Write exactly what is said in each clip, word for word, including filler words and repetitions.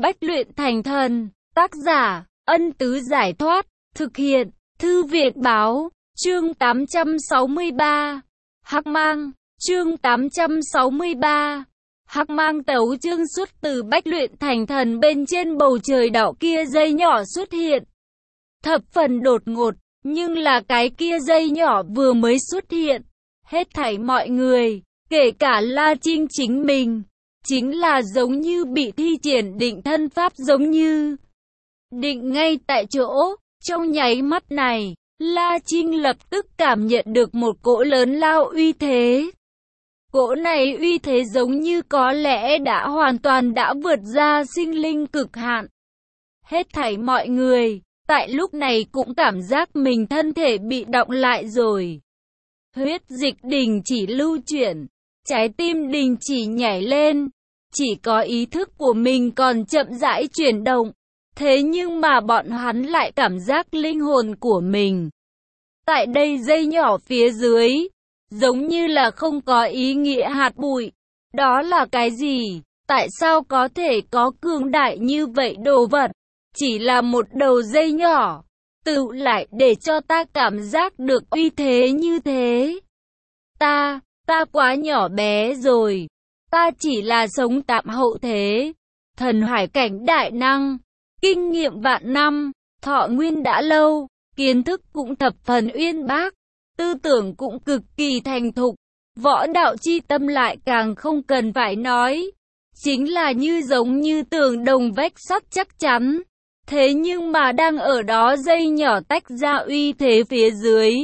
Bách luyện thành thần. Tác giả, Ân Tứ Giải Thoát. Thực hiện, Thư Việt Báo. Chương tám trăm sáu mươi ba. Hắc mang. Chương tám trăm sáu mươi ba. Hắc mang tấu chương xuất từ Bách luyện thành thần. Bên trên bầu trời đạo kia dây nhỏ xuất hiện. Thập phần đột ngột, nhưng là cái kia dây nhỏ vừa mới xuất hiện. Hết thảy mọi người, kể cả La Trinh chính mình, chính là giống như bị thi triển định thân pháp, giống như định ngay tại chỗ. Trong nháy mắt này, La Trinh lập tức cảm nhận được một cỗ lớn lao uy thế. Cỗ này uy thế giống như có lẽ đã hoàn toàn đã vượt ra sinh linh cực hạn. Hết thảy mọi người, tại lúc này cũng cảm giác mình thân thể bị đọng lại rồi. Huyết dịch đình chỉ lưu chuyển, trái tim đình chỉ nhảy lên, chỉ có ý thức của mình còn chậm rãi chuyển động. Thế nhưng mà bọn hắn lại cảm giác linh hồn của mình tại đây dây nhỏ phía dưới, giống như là không có ý nghĩa hạt bụi. Đó là cái gì? Tại sao có thể có cường đại như vậy đồ vật? Chỉ là một đầu dây nhỏ, tự lại để cho ta cảm giác được uy thế như thế. Ta, ta quá nhỏ bé rồi. Ta chỉ là sống tạm hậu thế. Thần hải cảnh đại năng, kinh nghiệm vạn năm, thọ nguyên đã lâu, kiến thức cũng thập phần uyên bác, tư tưởng cũng cực kỳ thành thục, võ đạo chi tâm lại càng không cần phải nói. Chính là như giống như tường đồng vách sắt chắc chắn. Thế nhưng mà đang ở đó dây nhỏ tách ra uy thế phía dưới,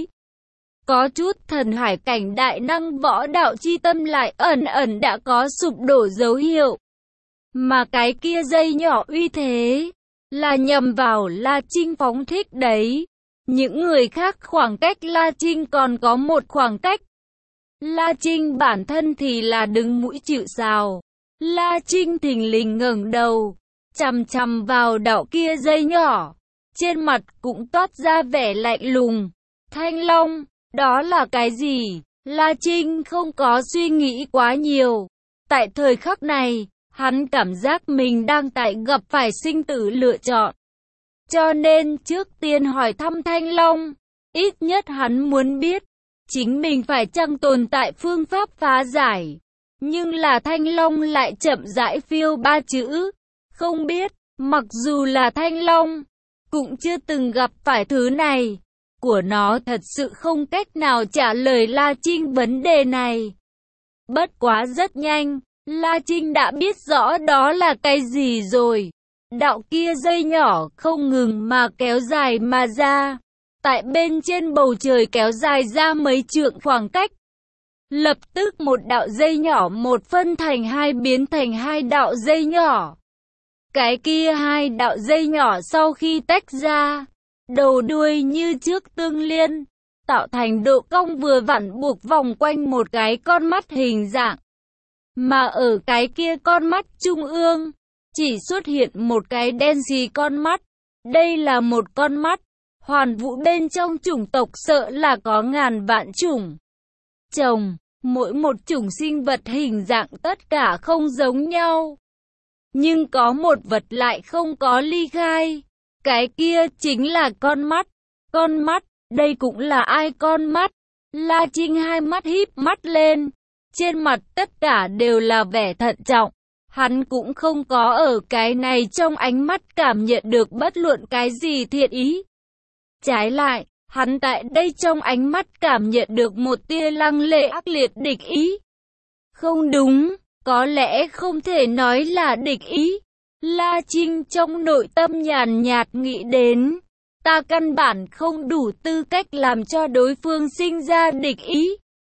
có chút thần hải cảnh đại năng võ đạo chi tâm lại ẩn ẩn đã có sụp đổ dấu hiệu. Mà cái kia dây nhỏ uy thế là nhằm vào La Trinh phóng thích đấy. Những người khác khoảng cách La Trinh còn có một khoảng cách. La Trinh bản thân thì là đứng mũi chịu sào. La Trinh thình lình ngẩng đầu, chằm chằm vào đạo kia dây nhỏ, trên mặt cũng toát ra vẻ lạnh lùng. Thanh Long, đó là cái gì? La Trinh không có suy nghĩ quá nhiều. Tại thời khắc này, hắn cảm giác mình đang tại gặp phải sinh tử lựa chọn. Cho nên trước tiên hỏi thăm Thanh Long, ít nhất hắn muốn biết, chính mình phải chăng tồn tại phương pháp phá giải. Nhưng là Thanh Long lại chậm rãi phiêu ba chữ, không biết. Mặc dù là Thanh Long, cũng chưa từng gặp phải thứ này của nó, thật sự không cách nào trả lời La Trinh vấn đề này. Bất quá rất nhanh, La Trinh đã biết rõ đó là cái gì rồi. Đạo kia dây nhỏ không ngừng mà kéo dài mà ra, tại bên trên bầu trời kéo dài ra mấy trượng khoảng cách. Lập tức một đạo dây nhỏ một phân thành hai, biến thành hai đạo dây nhỏ. Cái kia hai đạo dây nhỏ sau khi tách ra, đầu đuôi như trước tương liên, tạo thành độ cong vừa vặn buộc vòng quanh một cái con mắt hình dạng. Mà ở cái kia con mắt trung ương, chỉ xuất hiện một cái đen xì con mắt. Đây là một con mắt, hoàn vũ bên trong chủng tộc sợ là có ngàn vạn chủng. Chồng, mỗi một chủng sinh vật hình dạng tất cả không giống nhau. Nhưng có một vật lại không có ly khai. Cái kia chính là con mắt. Con mắt, đây cũng là ai con mắt? La Trinh hai mắt híp mắt lên. Trên mặt tất cả đều là vẻ thận trọng. Hắn cũng không có ở cái này trong ánh mắt cảm nhận được bất luận cái gì thiện ý. Trái lại, hắn tại đây trong ánh mắt cảm nhận được một tia lăng lệ ác liệt địch ý. Không đúng, có lẽ không thể nói là địch ý. La Trinh trong nội tâm nhàn nhạt nghĩ đến, ta căn bản không đủ tư cách làm cho đối phương sinh ra địch ý.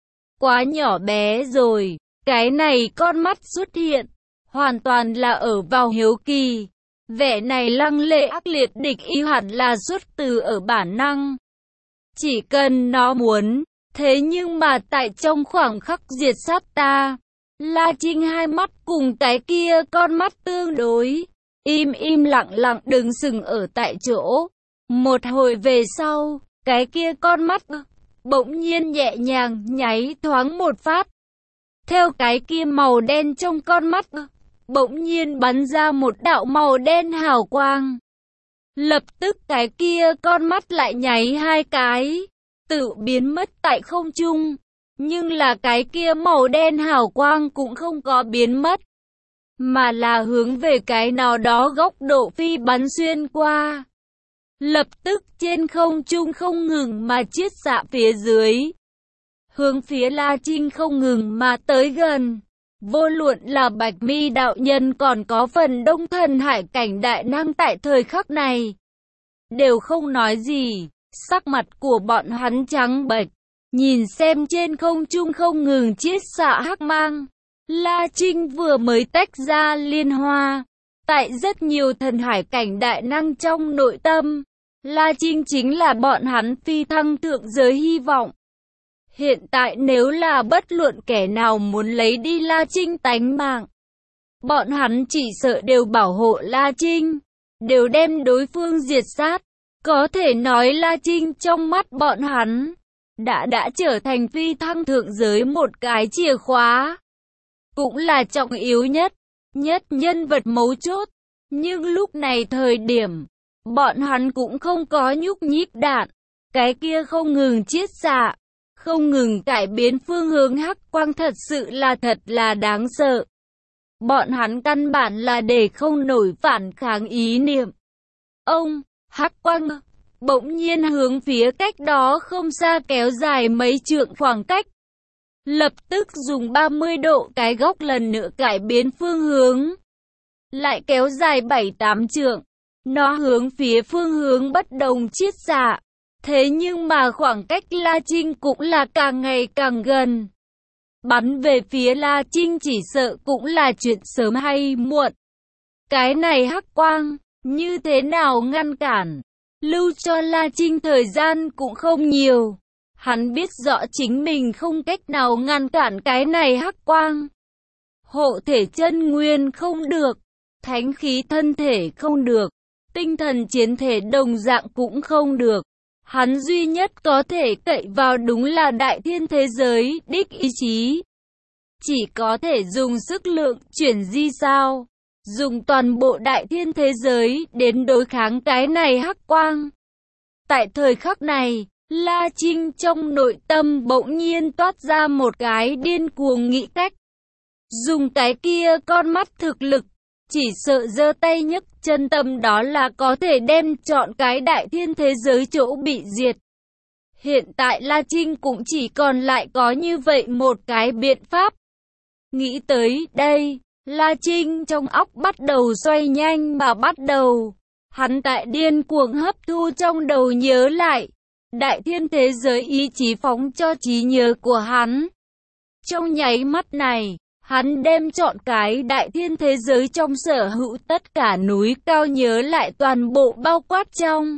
Quá nhỏ bé rồi, cái này con mắt xuất hiện, hoàn toàn là ở vào hiếu kỳ. Vẻ này lăng lệ ác liệt địch ý hẳn là xuất từ ở bản năng. Chỉ cần nó muốn, thế nhưng mà tại trong khoảng khắc diệt sát ta, La Trinh hai mắt cùng cái kia con mắt tương đối, im im lặng lặng đứng sừng ở tại chỗ. Một hồi về sau, cái kia con mắt bỗng nhiên nhẹ nhàng nháy thoáng một phát. Theo cái kia màu đen trong con mắt bỗng nhiên bắn ra một đạo màu đen hào quang. Lập tức cái kia con mắt lại nháy hai cái, tự biến mất tại không trung. Nhưng là cái kia màu đen hào quang cũng không có biến mất, mà là hướng về cái nào đó góc độ phi bắn xuyên qua. Lập tức trên không trung không ngừng mà chiết xạ phía dưới, hướng phía La Trinh không ngừng mà tới gần. Vô luận là Bạch Mi đạo nhân còn có phần Đông Thần Hải cảnh đại năng tại thời khắc này, đều không nói gì, sắc mặt của bọn hắn trắng bệch, nhìn xem trên không trung không ngừng chiết xạ hắc mang. La Trinh vừa mới tách ra liên hoa, tại rất nhiều thần hải cảnh đại năng trong nội tâm, La Trinh chính là bọn hắn phi thăng thượng giới hy vọng. Hiện tại nếu là bất luận kẻ nào muốn lấy đi La Trinh tánh mạng, bọn hắn chỉ sợ đều bảo hộ La Trinh, đều đem đối phương diệt sát. Có thể nói La Trinh trong mắt bọn hắn đã đã trở thành phi thăng thượng giới một cái chìa khóa, cũng là trọng yếu nhất, nhất nhân vật mấu chốt. Nhưng lúc này thời điểm, bọn hắn cũng không có nhúc nhích đạn, cái kia không ngừng chiết xạ, không ngừng cải biến phương hướng hắc quang thật sự là thật là đáng sợ. Bọn hắn căn bản là để không nổi phản kháng ý niệm. Ông, hắc quang bỗng nhiên hướng phía cách đó không xa kéo dài mấy trượng khoảng cách. Lập tức dùng ba mươi độ cái góc lần nữa cải biến phương hướng, lại kéo dài bảy tám trượng. Nó hướng phía phương hướng bất đồng chiết xạ. Thế nhưng mà khoảng cách La Trinh cũng là càng ngày càng gần. Bắn về phía La Trinh chỉ sợ cũng là chuyện sớm hay muộn. Cái này hắc quang, như thế nào ngăn cản? Lưu cho La Trinh thời gian cũng không nhiều. Hắn biết rõ chính mình không cách nào ngăn cản cái này hắc quang. Hộ thể chân nguyên không được, thánh khí thân thể không được, tinh thần chiến thể đồng dạng cũng không được. Hắn duy nhất có thể cậy vào đúng là đại thiên thế giới, đích ý chí. Chỉ có thể dùng sức lượng chuyển di sao, dùng toàn bộ đại thiên thế giới đến đối kháng cái này hắc quang. Tại thời khắc này, La Trinh trong nội tâm bỗng nhiên toát ra một cái điên cuồng nghĩ cách. Dùng cái kia con mắt thực lực, chỉ sợ giơ tay nhấc chân tâm đó là có thể đem chọn cái đại thiên thế giới chỗ bị diệt. Hiện tại La Trinh cũng chỉ còn lại có như vậy một cái biện pháp. Nghĩ tới đây, La Trinh trong óc bắt đầu xoay nhanh mà bắt đầu. Hắn tại điên cuồng hấp thu trong đầu nhớ lại đại thiên thế giới ý chí phóng cho trí nhớ của hắn. Trong nháy mắt này, hắn đem chọn cái đại thiên thế giới trong sở hữu tất cả núi cao nhớ lại toàn bộ bao quát trong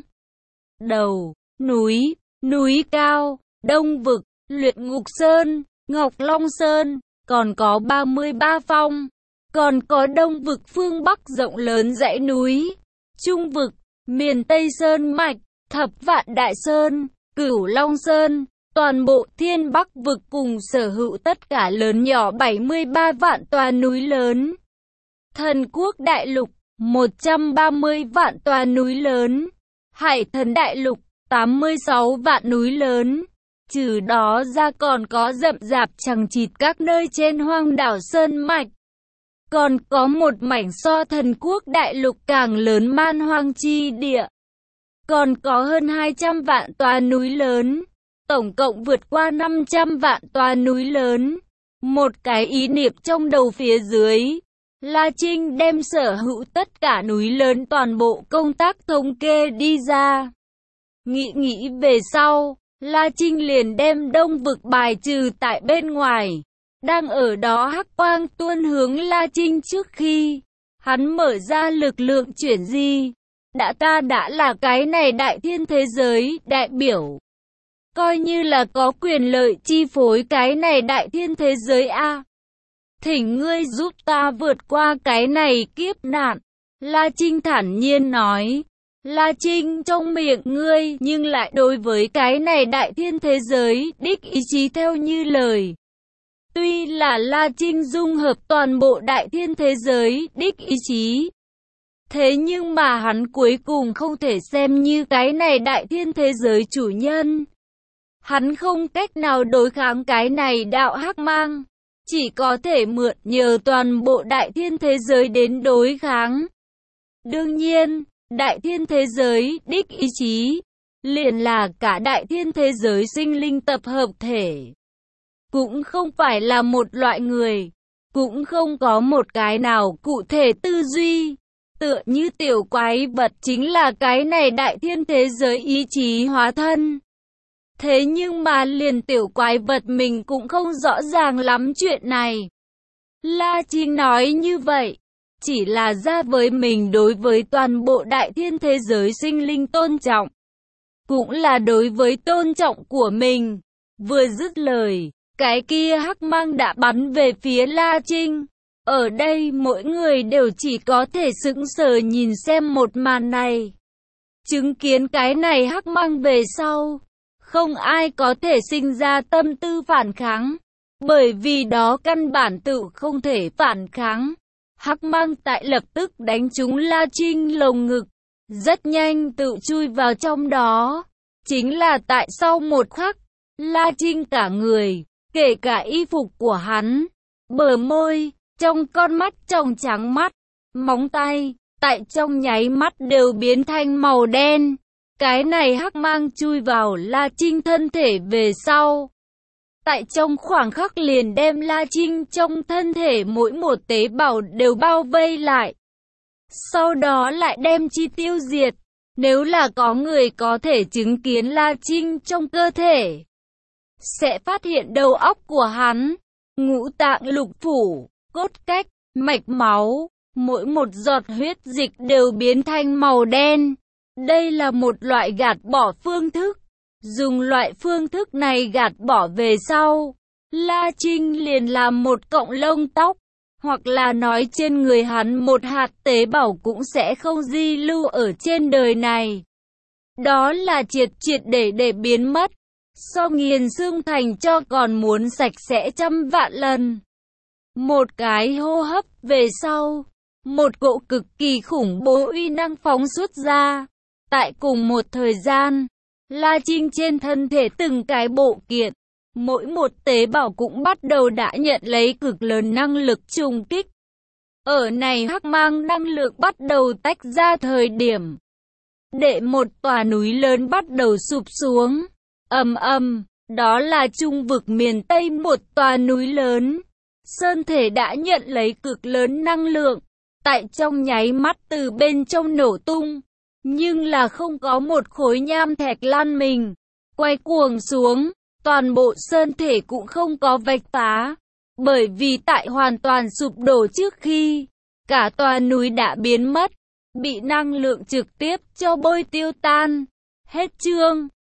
đầu. Núi, núi cao, Đông Vực, Luyện Ngục Sơn, Ngọc Long Sơn, còn có ba mươi ba phong, còn có Đông Vực phương Bắc rộng lớn dãy núi, Trung Vực, miền Tây Sơn Mạch, Thập Vạn Đại Sơn, Cửu Long Sơn, toàn bộ Thiên Bắc Vực cùng sở hữu tất cả lớn nhỏ bảy mươi ba vạn tòa núi lớn. Thần Quốc Đại Lục, một trăm ba mươi vạn tòa núi lớn. Hải Thần Đại Lục, tám mươi sáu vạn núi lớn. Trừ đó ra còn có rậm rạp chằng chịt các nơi trên hoang đảo Sơn Mạch. Còn có một mảnh so Thần Quốc Đại Lục càng lớn man hoang chi địa. Còn có hơn hai trăm vạn tòa núi lớn. Tổng cộng vượt qua năm trăm vạn tòa núi lớn. Một cái ý niệm trong đầu phía dưới, La Trinh đem sở hữu tất cả núi lớn toàn bộ công tác thống kê đi ra. Nghĩ nghĩ về sau, La Trinh liền đem Đông Vực bài trừ tại bên ngoài. Đang ở đó hắc quang tuôn hướng La Trinh trước khi hắn mở ra lực lượng chuyển di. Đã ta đã là cái này đại thiên thế giới đại biểu, coi như là có quyền lợi chi phối cái này đại thiên thế giới a. Thỉnh ngươi giúp ta vượt qua cái này kiếp nạn. La Trinh thản nhiên nói. La Trinh trong miệng ngươi nhưng lại đối với cái này đại thiên thế giới đích ý chí theo như lời. Tuy là La Trinh dung hợp toàn bộ đại thiên thế giới, đích ý chí. Thế nhưng mà hắn cuối cùng không thể xem như cái này đại thiên thế giới chủ nhân. Hắn không cách nào đối kháng cái này đạo hắc mang. Chỉ có thể mượn nhờ toàn bộ đại thiên thế giới đến đối kháng. Đương nhiên, đại thiên thế giới, đích ý chí, liền là cả đại thiên thế giới sinh linh tập hợp thể. Cũng không phải là một loại người, cũng không có một cái nào cụ thể tư duy. Tựa như tiểu quái vật chính là cái này đại thiên thế giới ý chí hóa thân. Thế nhưng mà liền tiểu quái vật mình cũng không rõ ràng lắm chuyện này. La Trinh nói như vậy, chỉ là ra với mình đối với toàn bộ đại thiên thế giới sinh linh tôn trọng. Cũng là đối với tôn trọng của mình. Vừa dứt lời, cái kia hắc mang đã bắn về phía La Trinh. Ở đây mỗi người đều chỉ có thể sững sờ nhìn xem một màn này. Chứng kiến cái này hắc mang về sau, không ai có thể sinh ra tâm tư phản kháng, bởi vì đó căn bản tự không thể phản kháng. Hắc mang tại lập tức đánh trúng La Trinh lồng ngực, rất nhanh tự chui vào trong đó. Chính là tại sau một khắc, La Trinh cả người, kể cả y phục của hắn, bờ môi, trong con mắt trong trắng mắt, móng tay, tại trong nháy mắt đều biến thành màu đen. Cái này hắc mang chui vào La Trinh thân thể về sau. Tại trong khoảng khắc liền đem La Trinh trong thân thể mỗi một tế bào đều bao vây lại. Sau đó lại đem chi tiêu diệt. Nếu là có người có thể chứng kiến La Trinh trong cơ thể, sẽ phát hiện đầu óc của hắn, ngũ tạng lục phủ, cốt cách, mạch máu, mỗi một giọt huyết dịch đều biến thành màu đen. Đây là một loại gạt bỏ phương thức. Dùng loại phương thức này gạt bỏ về sau, La Trinh liền làm một cọng lông tóc, hoặc là nói trên người hắn một hạt tế bào cũng sẽ không di lưu ở trên đời này. Đó là triệt triệt để để biến mất, so nghiền xương thành cho còn muốn sạch sẽ trăm vạn lần. Một cái hô hấp về sau, một cỗ cực kỳ khủng bố uy năng phóng xuất ra. Tại cùng một thời gian, La Trinh trên thân thể từng cái bộ kiện, mỗi một tế bào cũng bắt đầu đã nhận lấy cực lớn năng lực trùng kích. Ở này hắc mang năng lượng bắt đầu tách ra thời điểm, để một tòa núi lớn bắt đầu sụp xuống. Ầm ầm, đó là trung vực miền Tây một tòa núi lớn. Sơn thể đã nhận lấy cực lớn năng lượng, tại trong nháy mắt từ bên trong nổ tung. Nhưng là không có một khối nham thạch lăn mình, quay cuồng xuống, toàn bộ sơn thể cũng không có vạch phá. Bởi vì tại hoàn toàn sụp đổ trước khi, cả tòa núi đã biến mất, bị năng lượng trực tiếp cho bôi tiêu tan. Hết chương.